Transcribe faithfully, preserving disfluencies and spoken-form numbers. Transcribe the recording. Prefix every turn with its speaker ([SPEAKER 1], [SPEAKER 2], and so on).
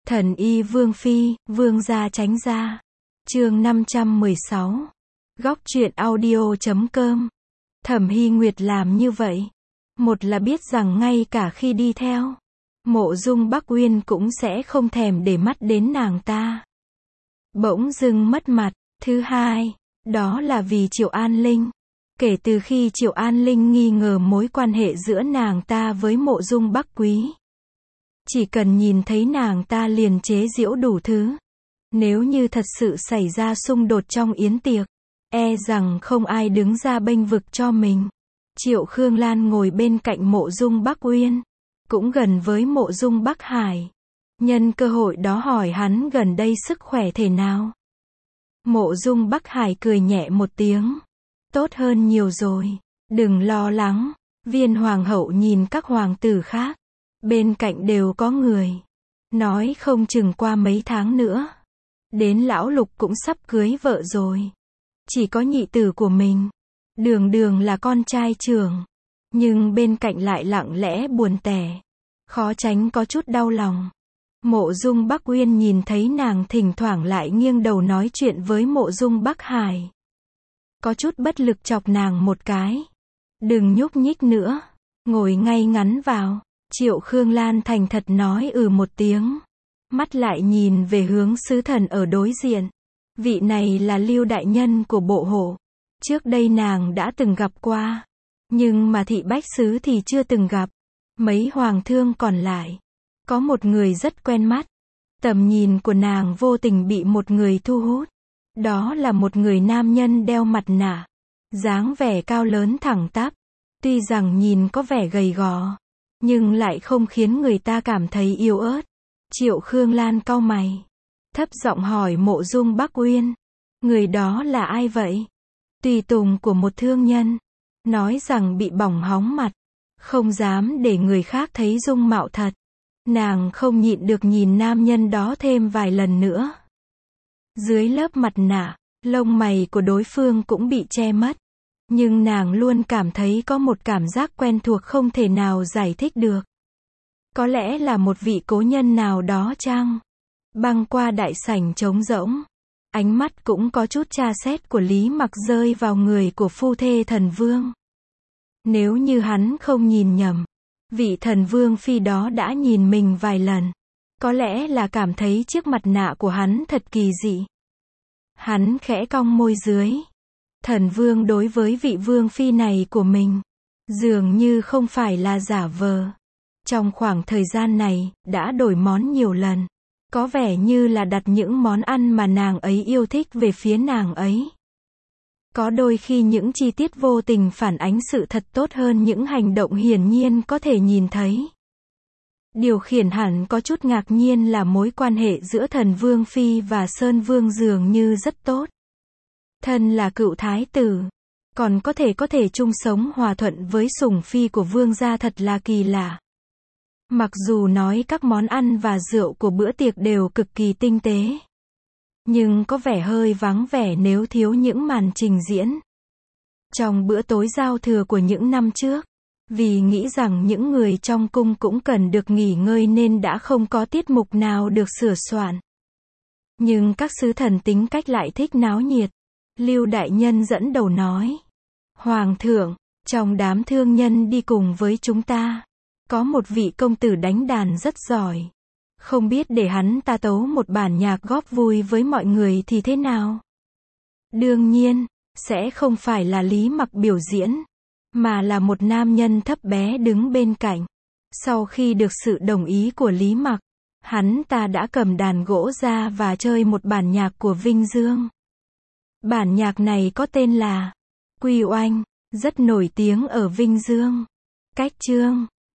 [SPEAKER 1] Thần y Vương Phi, Vương gia tránh gia. Chương năm trăm mười sáu. Góc truyện audio chấm com. Thẩm Hy Nguyệt làm như vậy, một là biết rằng ngay cả khi đi theo Mộ Dung Bắc Uyên cũng sẽ không thèm để mắt đến nàng ta, bỗng dưng mất mặt. Thứ hai, đó là vì Triệu An Linh. Kể từ khi Triệu An Linh nghi ngờ mối quan hệ giữa nàng ta với Mộ Dung Bắc Quý, chỉ cần nhìn thấy nàng ta liền chế giễu đủ thứ. Nếu như thật sự xảy ra xung đột trong yến tiệc, e rằng không ai đứng ra bênh vực cho mình. Triệu Khương Lan ngồi bên cạnh Mộ Dung Bắc Uyên, cũng gần với Mộ Dung Bắc Hải. Nhân cơ hội đó hỏi hắn gần đây sức khỏe thế nào. Mộ Dung Bắc Hải cười nhẹ một tiếng. Tốt hơn nhiều rồi, đừng lo lắng. Viên hoàng hậu nhìn các hoàng tử khác, bên cạnh đều có người, nói không chừng qua mấy tháng nữa, đến lão Lục cũng sắp cưới vợ rồi. Chỉ có nhị tử của mình, Đường Đường là con trai trưởng, nhưng bên cạnh lại lặng lẽ buồn tẻ, khó tránh có chút đau lòng. Mộ Dung Bắc Uyên nhìn thấy nàng thỉnh thoảng lại nghiêng đầu nói chuyện với Mộ Dung Bắc Hải, có chút bất lực chọc nàng một cái. Đừng nhúc nhích nữa, ngồi ngay ngắn vào. Triệu Khương Lan thành thật nói ừ một tiếng, mắt lại nhìn về hướng sứ thần ở đối diện. Vị này là Lưu đại nhân của bộ hộ. Trước đây nàng đã từng gặp qua, nhưng mà thị bách sứ thì chưa từng gặp. Mấy hoàng thương còn lại, có một người rất quen mắt. Tầm nhìn của nàng vô tình bị một người thu hút. Đó là một người nam nhân đeo mặt nạ, dáng vẻ cao lớn thẳng tắp. Tuy rằng nhìn có vẻ gầy gò, nhưng lại không khiến người ta cảm thấy yếu ớt. Triệu Khương Lan cau mày, thấp giọng hỏi Mộ Dung Bắc Uyên, người đó là ai vậy? Tùy tùng của một thương nhân, nói rằng bị bỏng hóng mặt, không dám để người khác thấy dung mạo thật. Nàng không nhịn được nhìn nam nhân đó thêm vài lần nữa. Dưới lớp mặt nạ, lông mày của đối phương cũng bị che mất, nhưng nàng luôn cảm thấy có một cảm giác quen thuộc không thể nào giải thích được. Có lẽ là một vị cố nhân nào đó chăng? Băng qua đại sảnh trống rỗng, ánh mắt cũng có chút tra xét của Lý Mặc rơi vào người của phu thê thần vương. Nếu như hắn không nhìn nhầm, vị thần vương phi đó đã nhìn mình vài lần. Có lẽ là cảm thấy chiếc mặt nạ của hắn thật kỳ dị. Hắn khẽ cong môi dưới. Thần vương đối với vị vương phi này của mình, dường như không phải là giả vờ. Trong khoảng thời gian này, đã đổi món nhiều lần. Có vẻ như là đặt những món ăn mà nàng ấy yêu thích về phía nàng ấy. Có đôi khi những chi tiết vô tình phản ánh sự thật tốt hơn những hành động hiển nhiên có thể nhìn thấy. Điều khiến hắn có chút ngạc nhiên là mối quan hệ giữa thần vương phi và Sơn Vương dường như rất tốt. Thân là cựu thái tử, còn có thể có thể chung sống hòa thuận với sủng phi của vương gia thật là kỳ lạ. Mặc dù nói các món ăn và rượu của bữa tiệc đều cực kỳ tinh tế, nhưng có vẻ hơi vắng vẻ nếu thiếu những màn trình diễn. Trong bữa tối giao thừa của những năm trước, vì nghĩ rằng những người trong cung cũng cần được nghỉ ngơi nên đã không có tiết mục nào được sửa soạn. Nhưng các sứ thần tính cách lại thích náo nhiệt. Lưu đại nhân dẫn đầu nói, Hoàng thượng, trong đám thương nhân đi cùng với chúng ta, có một vị công tử đánh đàn rất giỏi. Không biết để hắn ta tấu một bản nhạc góp vui với mọi người thì thế nào? Đương nhiên, sẽ không phải là Lý Mặc biểu diễn, mà là một nam nhân thấp bé đứng bên cạnh. Sau khi được sự đồng ý của Lý Mặc, hắn ta đã cầm đàn gỗ ra và chơi một bản nhạc của Vinh Dương. Bản nhạc này có tên là Quy Oanh, rất nổi tiếng ở Vinh Dương. Cách chương